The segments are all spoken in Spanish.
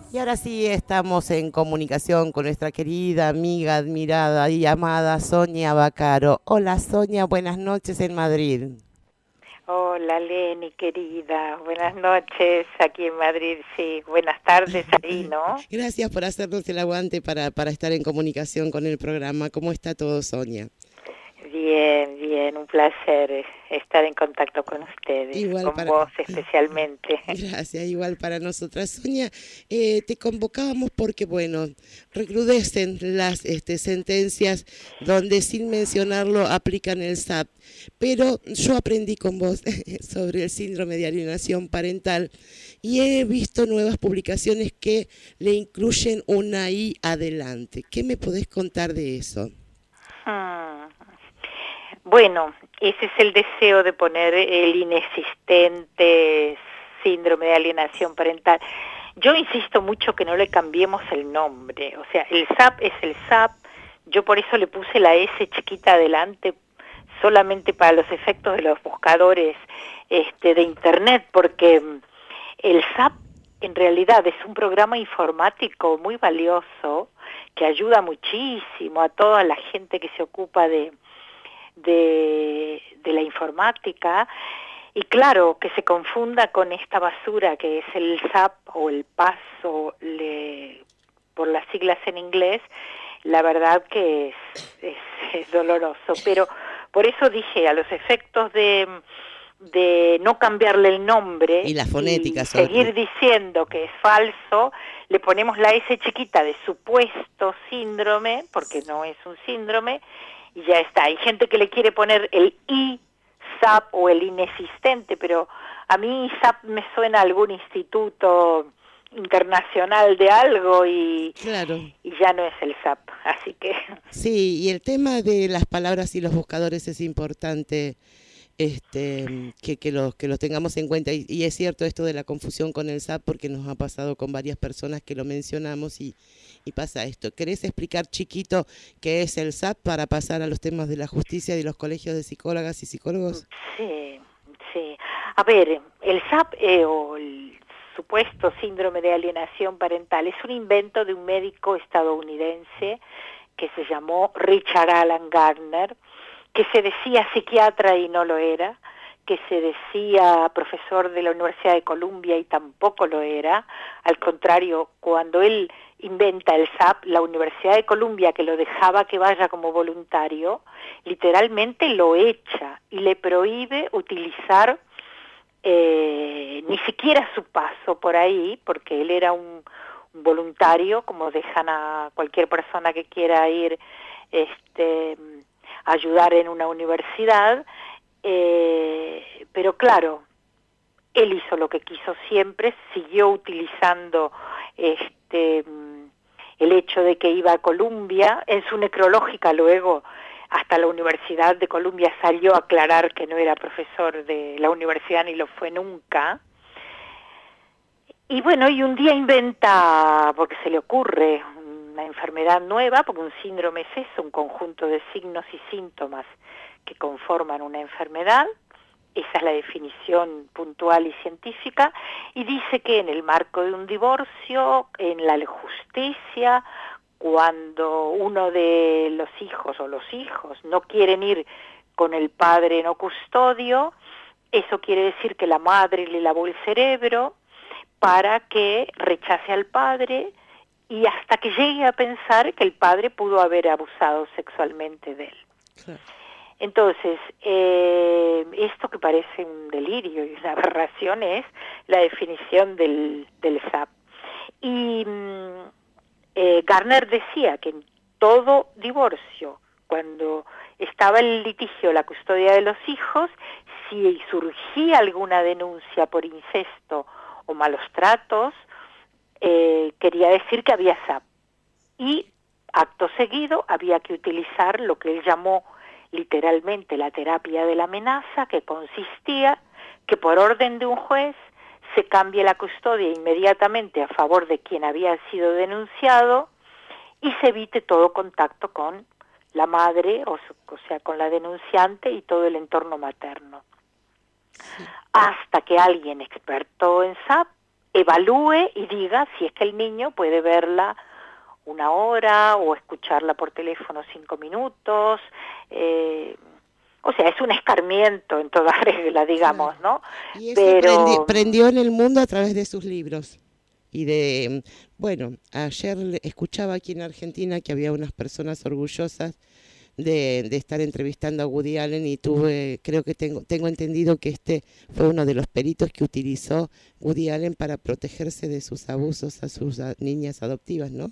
Y ahora sí estamos en comunicación con nuestra querida amiga, admirada y amada Sonia Vaccaro. Hola Sonia, buenas noches en Madrid. Hola Leni, querida, buenas noches aquí en Madrid, sí, buenas tardes ahí, ¿no? Gracias por hacernos el aguante para estar en comunicación con el programa. ¿Cómo está todo, Sonia? Bien, bien, un placer estar en contacto con ustedes, Igual con para... vos especialmente. Gracias, igual para nosotras. Sonia, te convocábamos porque, bueno, recrudecen las sentencias donde sin mencionarlo aplican el SAP, pero yo aprendí con vos sobre el síndrome de alienación parental y he visto nuevas publicaciones que le incluyen una I adelante. ¿Qué me podés contar de eso? Hmm. Bueno, ese es el deseo de poner el inexistente síndrome de alienación parental. Yo insisto mucho que no le cambiemos el nombre, o sea, el SAP es el SAP, yo por eso le puse la S chiquita adelante solamente para los efectos de los buscadores de internet, porque el SAP en realidad es un programa informático muy valioso que ayuda muchísimo a toda la gente que se ocupa de la informática, y claro, que se confunda con esta basura que es el SAP o el PAS por las siglas en inglés, la verdad que es doloroso, pero por eso dije, a los efectos de no cambiarle el nombre Y la fonética y sobre... seguir diciendo que es falso, le ponemos la S chiquita de supuesto síndrome, porque no es un síndrome, y ya está. Hay gente que le quiere poner el I, SAP o el inexistente, pero a mí SAP me suena a algún instituto internacional de algo Claro. y ya no es el SAP, así que... Sí, y el tema de las palabras y los buscadores es importante que los tengamos en cuenta. Y es cierto esto de la confusión con el SAP porque nos ha pasado con varias personas que lo mencionamos y pasa esto. ¿Querés explicar chiquito qué es el SAP para pasar a los temas de la justicia y de los colegios de psicólogas y psicólogos? Sí, sí. A ver, el SAP o el supuesto síndrome de alienación parental es un invento de un médico estadounidense que se llamó Richard Alan Gardner, que se decía psiquiatra y no lo era, que se decía profesor de la Universidad de Columbia y tampoco lo era. Al contrario, cuando él inventa el SAP, la Universidad de Columbia, que lo dejaba que vaya como voluntario, literalmente lo echa y le prohíbe utilizar ni siquiera su paso por ahí, porque él era un voluntario, como dejan a cualquier persona que quiera ir a ayudar en una universidad, pero claro, él hizo lo que quiso siempre, siguió utilizando el hecho de que iba a Columbia. En su necrológica luego hasta la Universidad de Columbia salió a aclarar que no era profesor de la universidad ni lo fue nunca. Y bueno, y un día inventa, porque se le ocurre, una enfermedad nueva, porque un síndrome es eso, un conjunto de signos y síntomas que conforman una enfermedad. Esa es la definición puntual y científica, y dice que en el marco de un divorcio, en la justicia, cuando uno de los hijos o los hijos no quieren ir con el padre no custodio, eso quiere decir que la madre le lavó el cerebro para que rechace al padre y hasta que llegue a pensar que el padre pudo haber abusado sexualmente de él. Claro. Entonces, esto que parece un delirio y una aberración es la definición del SAP. Y Gardner decía que en todo divorcio, cuando estaba el litigio, la custodia de los hijos, si surgía alguna denuncia por incesto o malos tratos, quería decir que había SAP. Y acto seguido había que utilizar lo que él llamó literalmente la terapia de la amenaza, que consistía que por orden de un juez se cambie la custodia inmediatamente a favor de quien había sido denunciado y se evite todo contacto con la madre, o sea, con la denunciante y todo el entorno materno. Sí. Hasta que alguien experto en SAP evalúe y diga si es que el niño puede verla 1 hora o escucharla por teléfono 5 minutos. O sea, es un escarmiento en toda regla, digamos, Claro. ¿no? Y eso Pero prendió en el mundo a través de sus libros. Y bueno, ayer escuchaba aquí en Argentina que había unas personas orgullosas de estar entrevistando a Woody Allen y creo que tengo entendido que este fue uno de los peritos que utilizó Woody Allen para protegerse de sus abusos a sus niñas adoptivas, ¿no?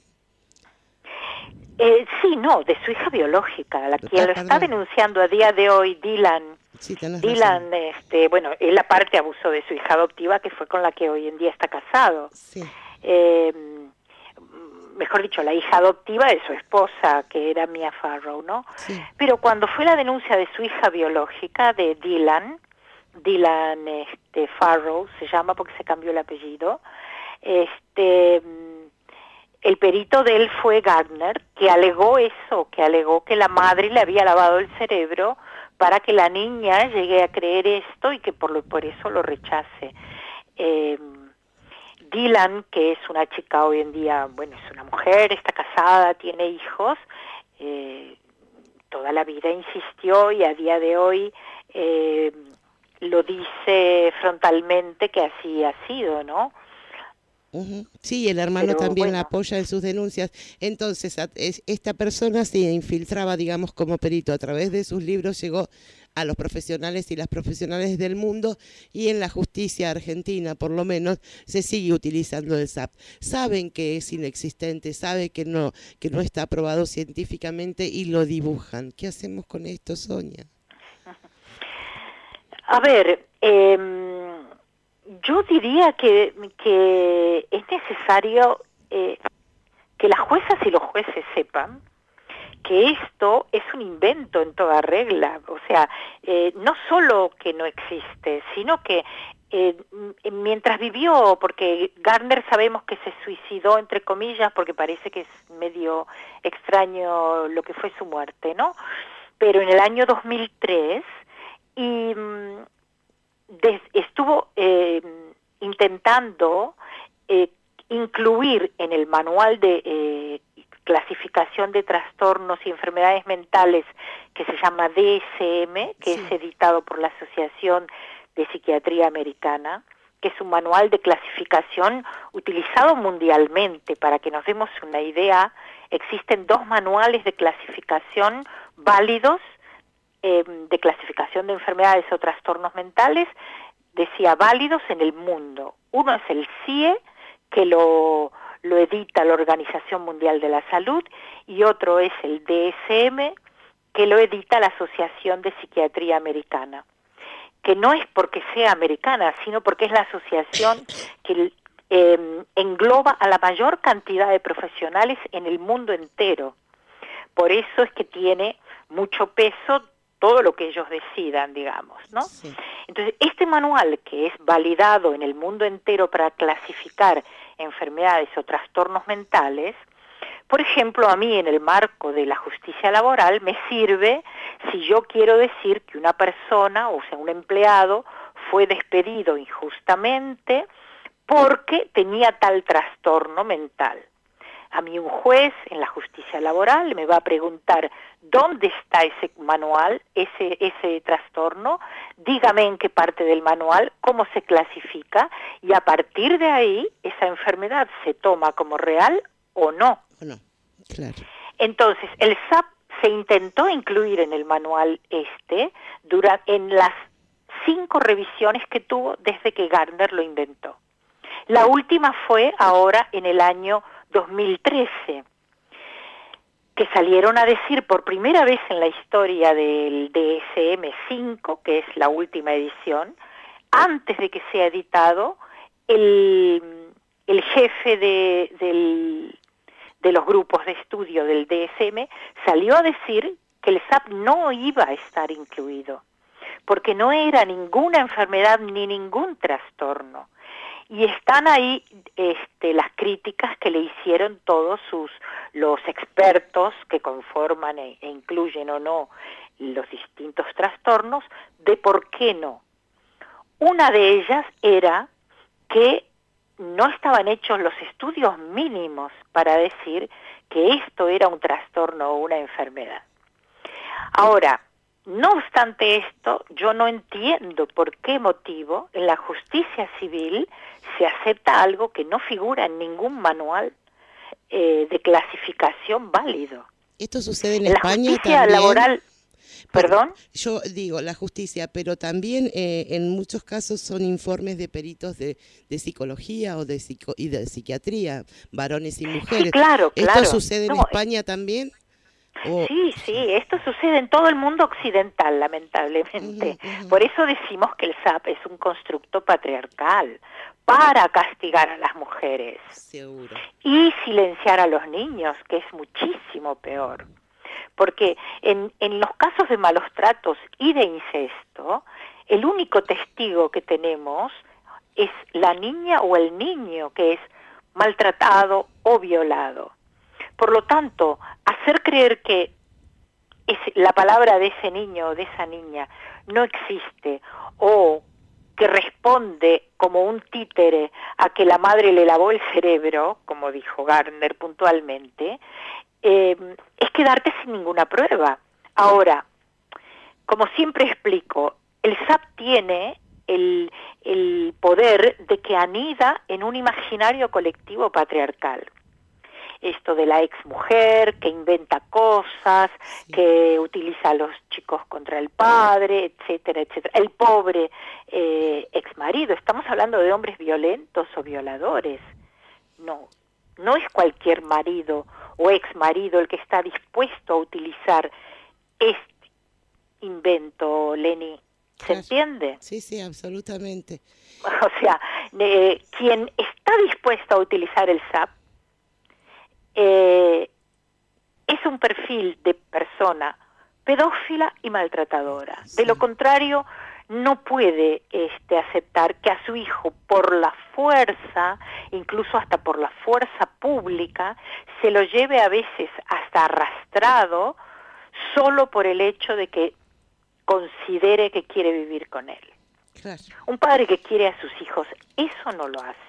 sí, no, de su hija biológica, la quien lo está Perdón, denunciando a día de hoy, Dylan. sí, tenés razón. Dylan, bueno, él aparte abusó de su hija adoptiva, que fue con la que hoy en día está casado. Sí, Eh, Mejor dicho, la hija adoptiva de su esposa, que era Mia Farrow, ¿no? sí. Pero cuando fue la denuncia de su hija biológica, de Dylan Farrow, se llama porque se cambió el apellido, el perito de él fue Gardner, que alegó eso, que alegó que la madre le había lavado el cerebro para que la niña llegue a creer esto y que por eso lo rechace. Dylan, que es una chica hoy en día, bueno, es una mujer, está casada, tiene hijos, toda la vida insistió y a día de hoy lo dice frontalmente que así ha sido, ¿no? Ujú. Sí, el hermano Pero también la bueno, apoya en sus denuncias. Entonces, esta persona se infiltraba, digamos, como perito. A través de sus libros llegó a los profesionales y las profesionales del mundo y en la justicia argentina, por lo menos, se sigue utilizando el SAP. Saben que es inexistente, saben que no está aprobado científicamente y lo dibujan. ¿Qué hacemos con esto, Sonia? a ver, yo diría que es necesario que las juezas y los jueces sepan que esto es un invento en toda regla, o sea, no solo que no existe, sino que mientras vivió, porque Gardner sabemos que se suicidó, entre comillas, porque parece que es medio extraño lo que fue su muerte, ¿no? Pero en el año 2003, y estuvo intentando incluir en el manual de clasificación de trastornos y enfermedades mentales que se llama DSM, que es editado por la Asociación de Psiquiatría Americana, que es un manual de clasificación utilizado mundialmente. Para que nos demos una idea, existen 2 manuales de clasificación válidos de clasificación de enfermedades o trastornos mentales, decía válidos en el mundo. Uno es el CIE, que lo edita la Organización Mundial de la Salud, y otro es el DSM, que lo edita la Asociación de Psiquiatría Americana, que no es porque sea americana, sino porque es la asociación que engloba a la mayor cantidad de profesionales en el mundo entero. Por eso es que tiene mucho peso todo lo que ellos decidan, digamos, ¿no? Sí. Entonces, este manual, que es validado en el mundo entero para clasificar enfermedades o trastornos mentales, por ejemplo, a mí en el marco de la justicia laboral me sirve si yo quiero decir que una persona, o sea, un empleado, fue despedido injustamente porque tenía tal trastorno mental. A mí un juez en la justicia laboral me va a preguntar dónde está ese manual, ese trastorno, dígame en qué parte del manual, cómo se clasifica, y a partir de ahí esa enfermedad se toma como real o no. Bueno, claro. Entonces, el SAP se intentó incluir en el manual en las 5 revisiones que tuvo desde que Gardner lo inventó. La última fue ahora en el año 2013, que salieron a decir por primera vez en la historia del DSM-5, que es la última edición, antes de que sea editado, el jefe de los grupos de estudio del DSM salió a decir que el SAP no iba a estar incluido, porque no era ninguna enfermedad ni ningún trastorno. Y están ahí las críticas que le hicieron todos los expertos que conforman e incluyen o no los distintos trastornos, de por qué no. Una de ellas era que no estaban hechos los estudios mínimos para decir que esto era un trastorno o una enfermedad. Ahora, no obstante esto, yo no entiendo por qué motivo en la justicia civil se acepta algo que no figura en ningún manual de clasificación válido. Esto sucede en La España justicia también. laboral, perdón. Yo digo la justicia, pero también en muchos casos son informes de peritos de psicología o de psiquiatría, varones y mujeres. Sí, claro. ¿Esto sucede en España también? Sí, esto sucede en todo el mundo occidental, lamentablemente. Por eso decimos que el SAP es un constructo patriarcal para castigar a las mujeres. Seguro. Y silenciar a los niños, que es muchísimo peor. Porque en los casos de malos tratos y de incesto, el único testigo que tenemos es la niña o el niño que es maltratado o violado. Por lo tanto, hacer creer que la palabra de ese niño o de esa niña no existe o que responde como un títere a que la madre le lavó el cerebro, como dijo Gardner puntualmente, es quedarte sin ninguna prueba. Ahora, como siempre explico, el SAP tiene el poder de que anida en un imaginario colectivo patriarcal. Esto de la exmujer que inventa cosas, que utiliza a los chicos contra el padre, etcétera, etcétera. El pobre exmarido. Estamos hablando de hombres violentos o violadores. No es cualquier marido o exmarido el que está dispuesto a utilizar este invento, Leni. ¿Se entiende? Sí, absolutamente. O sea, quien está dispuesto a utilizar el SAP es un perfil de persona pedófila y maltratadora. Sí. De lo contrario, no puede aceptar que a su hijo, por la fuerza, incluso hasta por la fuerza pública, se lo lleve a veces hasta arrastrado, solo por el hecho de que considere que quiere vivir con él. Claro. Un padre que quiere a sus hijos, eso no lo hace.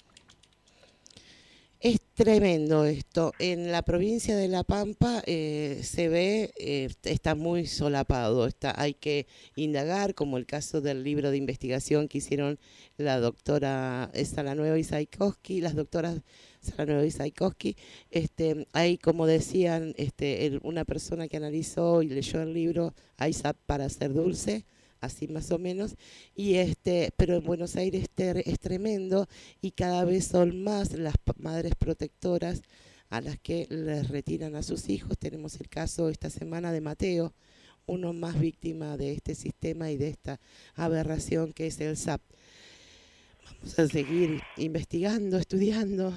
Es tremendo esto. En la provincia de La Pampa se ve, está muy solapado. Hay que indagar, como el caso del libro de investigación que hicieron la doctora Salanueva y Saikoski, las doctoras Salanueva y Saikoski. Hay, como decían, una persona que analizó y leyó el libro, hay SAP para ser dulce, así más o menos, pero en Buenos Aires es tremendo y cada vez son más las madres protectoras a las que les retiran a sus hijos. Tenemos el caso esta semana de Mateo, uno más víctima de este sistema y de esta aberración que es el SAP. Vamos a seguir investigando, estudiando.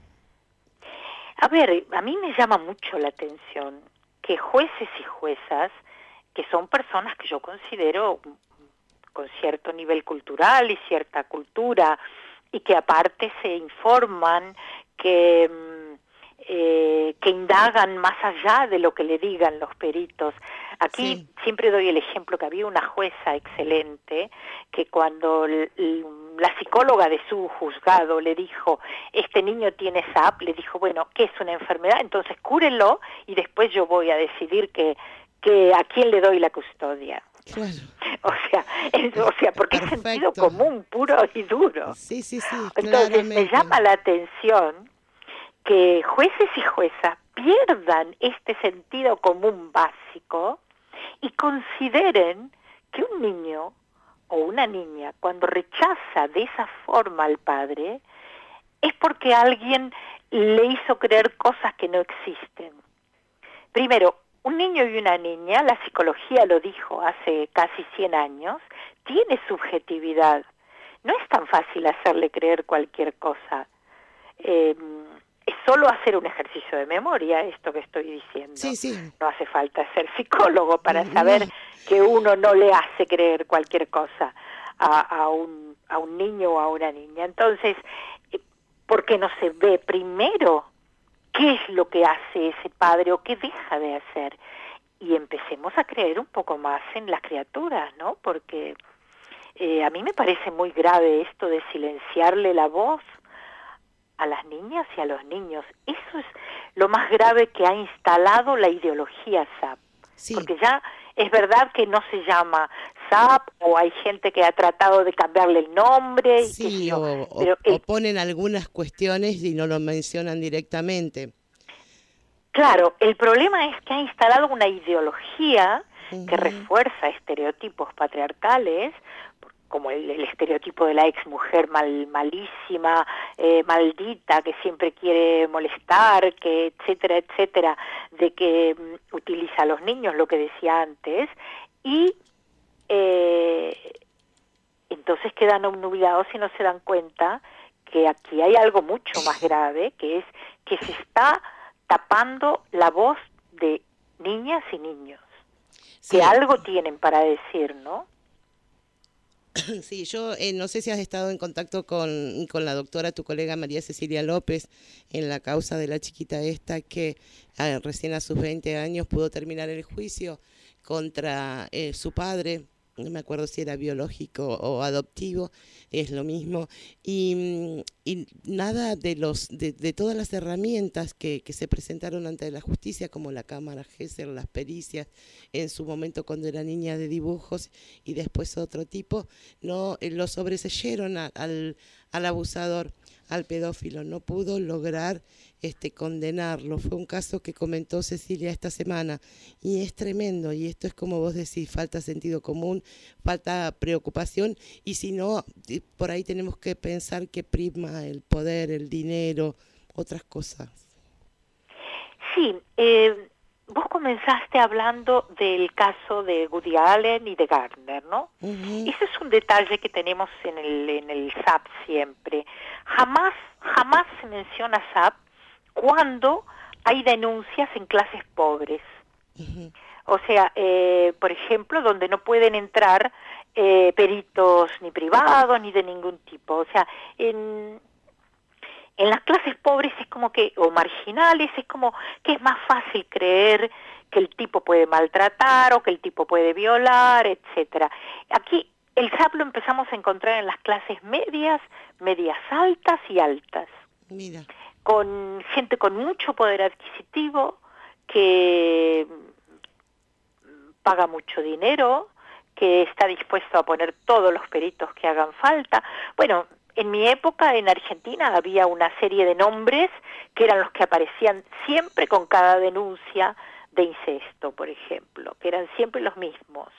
A ver, a mí me llama mucho la atención que jueces y juezas, que son personas que yo considero con cierto nivel cultural y cierta cultura, y que aparte se informan, que indagan más allá de lo que le digan los peritos. Aquí siempre doy el ejemplo que había una jueza excelente que cuando la psicóloga de su juzgado le dijo, este niño tiene SAP, le dijo, bueno, ¿qué es una enfermedad? Entonces cúrenlo y después yo voy a decidir que a quién le doy la custodia. Claro. O sea, porque es sentido común puro y duro. Sí. Entonces me llama la atención que jueces y juezas pierdan este sentido común básico y consideren que un niño o una niña, cuando rechaza de esa forma al padre, es porque alguien le hizo creer cosas que no existen. Primero, un niño y una niña, la psicología lo dijo hace casi 100 años, tiene subjetividad. No es tan fácil hacerle creer cualquier cosa. Es solo hacer un ejercicio de memoria, esto que estoy diciendo. Sí. No hace falta ser psicólogo para saber que uno no le hace creer cualquier cosa a un niño o a una niña. Entonces, ¿por qué no se ve primero qué es lo que hace ese padre o qué deja de hacer? Y empecemos a creer un poco más en las criaturas, ¿no? Porque a mí me parece muy grave esto de silenciarle la voz a las niñas y a los niños. Eso es lo más grave que ha instalado la ideología SAP. Sí. Porque ya es verdad que no se llama SAP, o hay gente que ha tratado de cambiarle el nombre. Sí, pero o ponen algunas cuestiones y no lo mencionan directamente. Claro, el problema es que ha instalado una ideología que refuerza estereotipos patriarcales, como el estereotipo de la exmujer malísima, maldita, que siempre quiere molestar, que etcétera, etcétera, de que utiliza a los niños, lo que decía antes, y entonces quedan obnubilados y no se dan cuenta que aquí hay algo mucho más grave, que es que se está tapando la voz de niñas y niños, que algo tienen para decir, ¿no? Sí, yo no sé si has estado en contacto con la doctora, tu colega María Cecilia López, en la causa de la chiquita esta que recién a sus 20 años pudo terminar el juicio contra su padre. No me acuerdo si era biológico o adoptivo, es lo mismo, y nada de todas las herramientas que se presentaron ante la justicia, como la cámara Gesser, las pericias, en su momento cuando era niña de dibujos, y después otro tipo, no lo sobreseyeron al abusador, al pedófilo, no pudo lograr condenarlo. Fue un caso que comentó Cecilia esta semana y es tremendo, y esto es como vos decís, falta sentido común, falta preocupación, y si no, por ahí tenemos que pensar que prima el poder, el dinero, otras cosas. Sí, vos comenzaste hablando del caso de Woody Allen y de Gardner, ¿no? Ese es un detalle que tenemos en el SAP siempre. Jamás se menciona SAP cuando hay denuncias en clases pobres. O sea, por ejemplo, donde no pueden entrar peritos ni privados ni de ningún tipo. O sea, en las clases pobres es como que, o marginales, es como que es más fácil creer que el tipo puede maltratar o que el tipo puede violar, etcétera. Aquí el SAP lo empezamos a encontrar en las clases medias altas y altas. Mira. Con gente con mucho poder adquisitivo, que paga mucho dinero, que está dispuesto a poner todos los peritos que hagan falta. Bueno, en mi época en Argentina había una serie de nombres que eran los que aparecían siempre con cada denuncia de incesto, por ejemplo, que eran siempre los mismos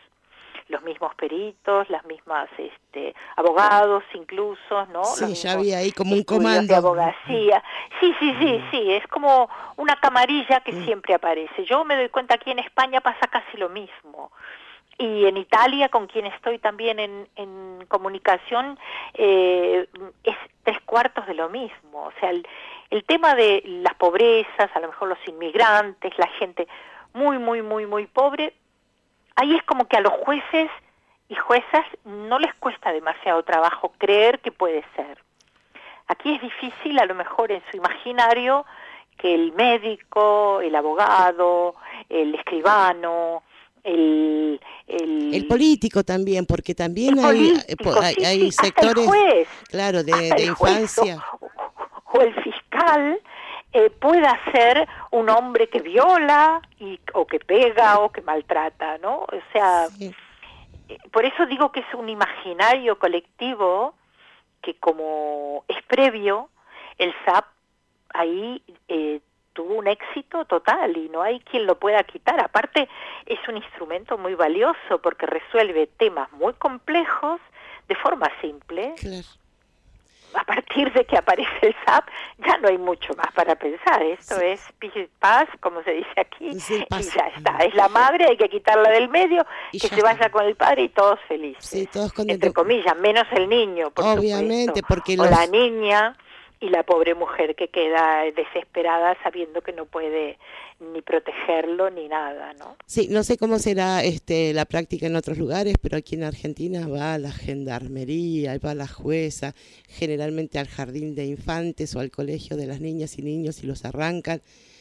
peritos, las mismas abogados incluso, ¿no? Sí, ya había ahí como un comando de abogacía. Sí, es como una camarilla que siempre aparece. Yo me doy cuenta aquí en España pasa casi lo mismo. Y en Italia, con quien estoy también en comunicación, es 3/4 de lo mismo. O sea, el tema de las pobrezas, a lo mejor los inmigrantes, la gente muy pobre, ahí es como que a los jueces y juezas no les cuesta demasiado trabajo creer que puede ser. Aquí es difícil, a lo mejor en su imaginario, que el médico, el abogado, el escribano, el político también, porque también hay sectores, claro, de infancia. O el fiscal pueda ser un hombre que viola o que pega o que maltrata, ¿no? O sea, sí. Por eso digo que es un imaginario colectivo que, como es previo, el SAP ahí tuvo un éxito total y no hay quien lo pueda quitar. Aparte, es un instrumento muy valioso porque resuelve temas muy complejos de forma simple. Claro. A partir de que aparece el SAP, ya no hay mucho más para pensar. Esto es paz, como se dice aquí, y ya está. Es la madre, hay que quitarla del medio, que se vaya con el padre y todos felices. Sí, todos contentos. Entre comillas, menos el niño, por obviamente, supuesto. Porque o la niña y la pobre mujer que queda desesperada sabiendo que no puede ni protegerlo ni nada, ¿no? Sí, no sé cómo será la práctica en otros lugares, pero aquí en Argentina va la gendarmería, va la jueza, generalmente al jardín de infantes o al colegio de las niñas y niños y los arrancan.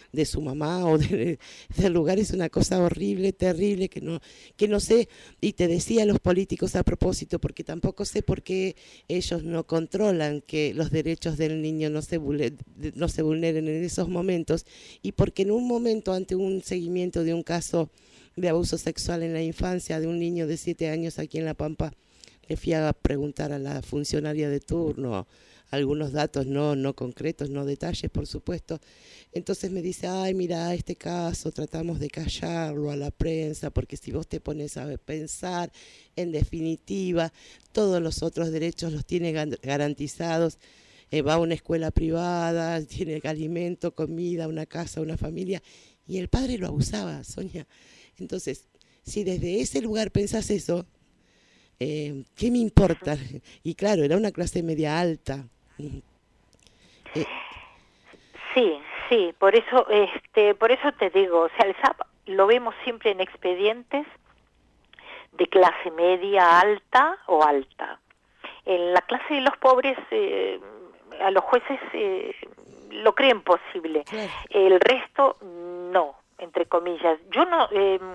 de su mamá o del lugar, es una cosa horrible, terrible, que no sé, y te decía los políticos a propósito, porque tampoco sé por qué ellos no controlan que los derechos del niño no se vulneren en esos momentos, y porque en un momento, ante un seguimiento de un caso de abuso sexual en la infancia de un niño de 7 años aquí en La Pampa, le fui a preguntar a la funcionaria de turno algunos datos, no concretos, no detalles, por supuesto. Entonces me dice, ay, mira, este caso tratamos de callarlo a la prensa, porque si vos te pones a pensar, en definitiva, todos los otros derechos los tiene garantizados. Va a una escuela privada, tiene alimento, comida, una casa, una familia, y el padre lo abusaba, Sonia. Entonces, si desde ese lugar pensás eso, ¿qué me importa? Y claro, era una clase media alta. Sí, sí, por eso te digo, o sea, el SAP lo vemos siempre en expedientes de clase media alta o alta. En la clase de los pobres, a los jueces lo creen posible. Claro. El resto, no, entre comillas. Yo no...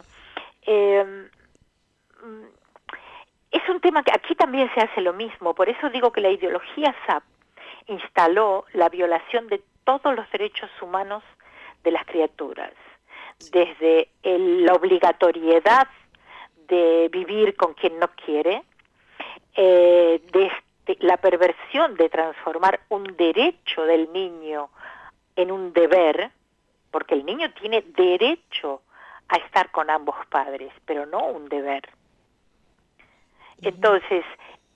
es un tema que aquí también se hace lo mismo, por eso digo que la ideología SAP instaló la violación de todos los derechos humanos de las criaturas, desde la obligatoriedad de vivir con quien no quiere, desde la perversión de transformar un derecho del niño en un deber, porque el niño tiene derecho a estar con ambos padres, pero no un deber. Entonces,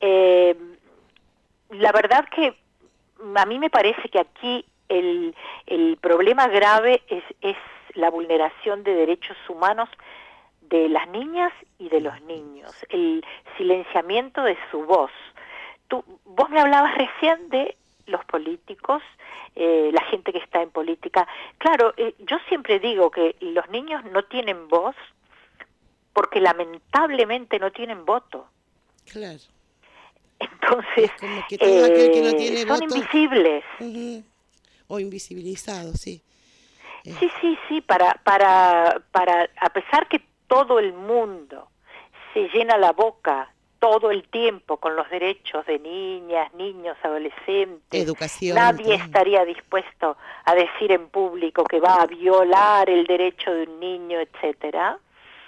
la verdad que a mí me parece que aquí el problema grave es la vulneración de derechos humanos de las niñas y de los niños, el silenciamiento de su voz. Vos me hablabas recién de los políticos, la gente que está en política. Claro, yo siempre digo que los niños no tienen voz porque lamentablemente no tienen voto. Claro. Entonces, es como que todo aquel que no tiene son voto, invisibles. O invisibilizados, sí. Sí, para a pesar que todo el mundo se llena la boca todo el tiempo con los derechos de niñas, niños, adolescentes, educación, nadie estaría dispuesto a decir en público que va a violar el derecho de un niño, etcétera.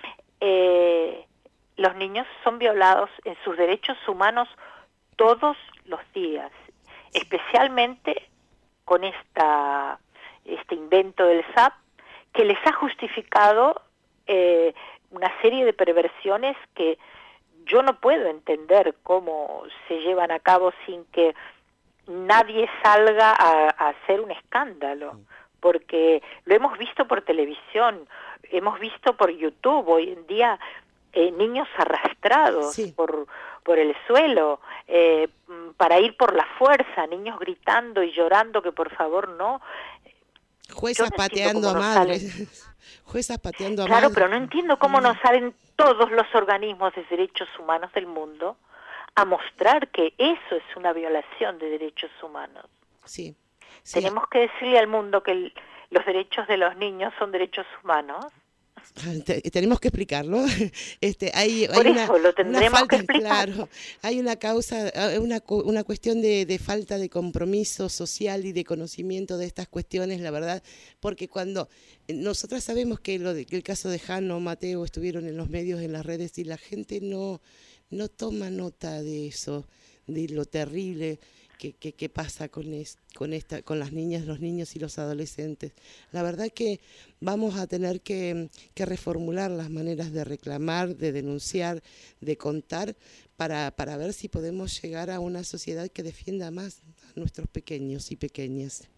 Los niños son violados en sus derechos humanos todos los días, especialmente con este invento del SAP, que les ha justificado una serie de perversiones que yo no puedo entender cómo se llevan a cabo sin que nadie salga a hacer un escándalo, porque lo hemos visto por televisión, hemos visto por YouTube, hoy en día niños arrastrados por el suelo, para ir por la fuerza, niños gritando y llorando que por favor no. Juezas pateando a madres. Juezas pateando a madres. Claro, pero no entiendo cómo no salen todos los organismos de derechos humanos del mundo a mostrar que eso es una violación de derechos humanos. Sí. Tenemos que decirle al mundo que los derechos de los niños son derechos humanos. Tenemos que explicarlo. Hay Por eso lo tendremos que explicar. Claro, hay una causa, una cuestión de falta de compromiso social y de conocimiento de estas cuestiones, la verdad, porque cuando nosotras sabemos que el caso de Jano o Mateo estuvieron en los medios, en las redes, y la gente no toma nota de eso, de lo terrible que pasa con las niñas, los niños y los adolescentes. La verdad que vamos a tener que reformular las maneras de reclamar, de denunciar, de contar, para ver si podemos llegar a una sociedad que defienda más a nuestros pequeños y pequeñas.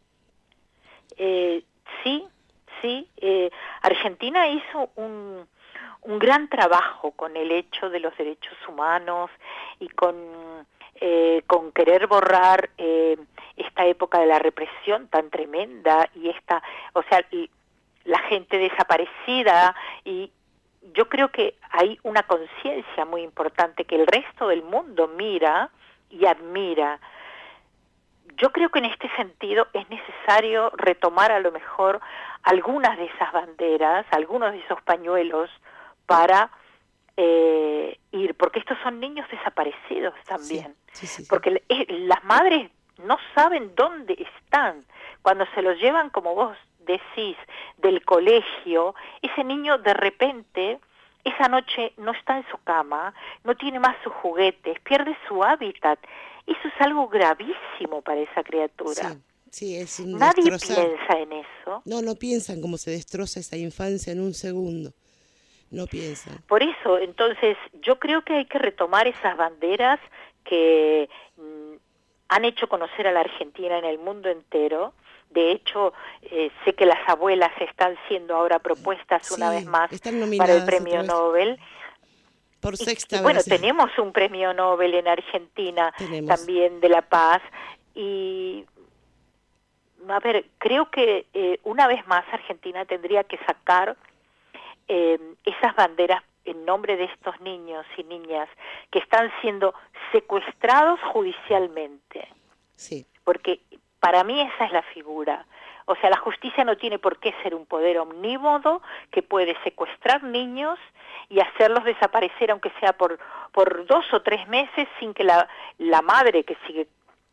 Sí. Argentina hizo un gran trabajo con el hecho de los derechos humanos y con querer borrar esta época de la represión tan tremenda y la gente desaparecida, y yo creo que hay una conciencia muy importante que el resto del mundo mira y admira. yo creo que en este sentido es necesario retomar a lo mejor algunas de esas banderas, algunos de esos pañuelos para ir, porque estos son niños desaparecidos también, Sí. porque las madres no saben dónde están. Cuando se los llevan, como vos decís, del colegio, ese niño de repente, esa noche no está en su cama, no tiene más sus juguetes, pierde su hábitat. Eso es algo gravísimo para esa criatura. Sí, es un Nadie destrozar. piensa en eso. No piensan cómo se destroza esa infancia en un segundo. No piensan. Por eso, entonces, yo creo que hay que retomar esas banderas que han hecho conocer a la Argentina en el mundo entero. De hecho, sé que las abuelas están siendo ahora propuestas una vez más para el premio Nobel. Por sexta vez. Bueno, tenemos un premio Nobel en Argentina también de la paz. Y, a ver, creo que una vez más Argentina tendría que sacar esas banderas en nombre de estos niños y niñas que están siendo secuestrados judicialmente. Sí. Porque para mí esa es la figura. O sea, la justicia no tiene por qué ser un poder omnímodo que puede secuestrar niños y hacerlos desaparecer, aunque sea por 2 o 3 meses, sin que la madre que sigue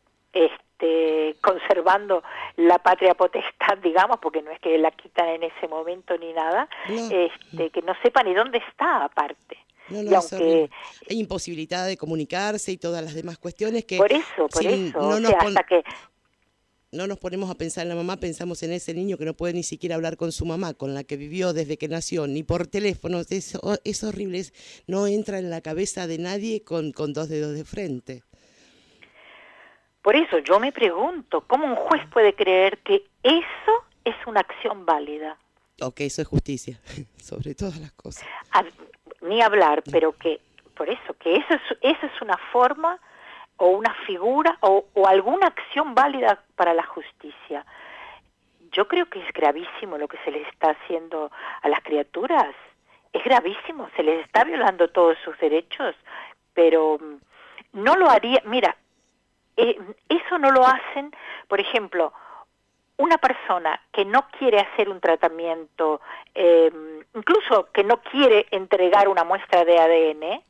conservando la patria potestad, digamos, porque no es que la quitan en ese momento ni nada, que no sepa ni dónde está aparte. Y aunque hay imposibilidad de comunicarse y todas las demás cuestiones que por eso, hasta que no nos ponemos a pensar en la mamá, pensamos en ese niño que no puede ni siquiera hablar con su mamá, con la que vivió desde que nació, ni por teléfono. Es horrible, no entra en la cabeza de nadie con 2 dedos de frente. Por eso yo me pregunto, ¿cómo un juez puede creer que eso es una acción válida? O que eso es justicia, sobre todas las cosas. Ni hablar, pero que, por eso, que eso es una forma o una figura o alguna acción válida para la justicia. Yo creo que es gravísimo lo que se les está haciendo a las criaturas. Es gravísimo, se les está violando todos sus derechos, pero no lo haría. Mira, eso no lo hacen, por ejemplo, una persona que no quiere hacer un tratamiento, incluso que no quiere entregar una muestra de ADN,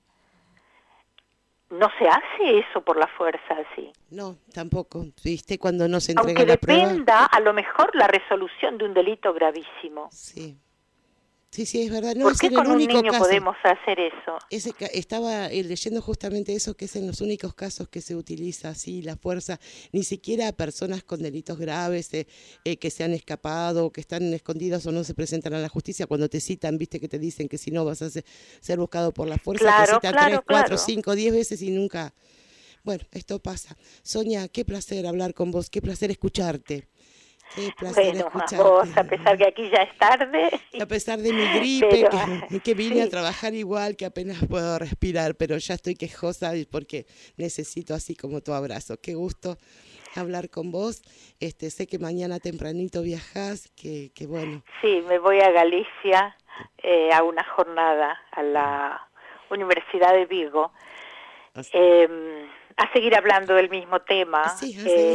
no se hace eso por la fuerza así. No, tampoco. ¿Viste? Cuando no se entrega aunque la prueba. Aunque dependa, a lo mejor, la resolución de un delito gravísimo. Sí. Sí, es verdad. No, ¿Por qué con un niño caso. podemos hacer eso? Estaba leyendo justamente eso, que es en los únicos casos que se utiliza así la fuerza, ni siquiera a personas con delitos graves que se han escapado, que están escondidas o no se presentan a la justicia. Cuando te citan, viste que te dicen que si no vas a ser buscado por la fuerza, te citan 3, 4, 5, 10 veces y nunca. Bueno, esto pasa. Sonia, qué placer hablar con vos, qué placer escucharte. Qué placer escucharte. Vos, a pesar que aquí ya es tarde. A pesar de mi gripe, que vine a trabajar igual, que apenas puedo respirar, pero ya estoy quejosa porque necesito así como tu abrazo. Qué gusto hablar con vos. Sé que mañana tempranito viajás, que bueno. Sí, me voy a Galicia a una jornada a la Universidad de Vigo a seguir hablando del mismo tema. Sí,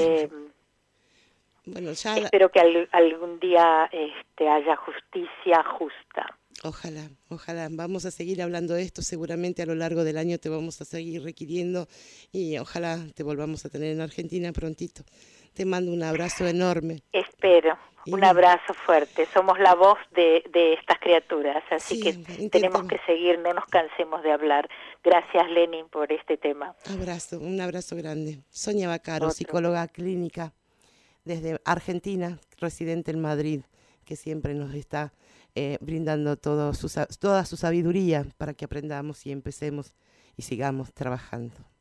bueno, espero que algún día haya justicia justa. Ojalá. Vamos a seguir hablando de esto. Seguramente a lo largo del año te vamos a seguir requiriendo y ojalá te volvamos a tener en Argentina prontito. Te mando un abrazo enorme. Espero. Un abrazo fuerte. Somos la voz de estas criaturas, así que tenemos que seguir, no nos cansemos de hablar. Gracias, Lenin, por este tema. Un abrazo grande. Sonia Vaccaro, psicóloga clínica desde Argentina, residente en Madrid, que siempre nos está brindando toda su sabiduría para que aprendamos y empecemos y sigamos trabajando.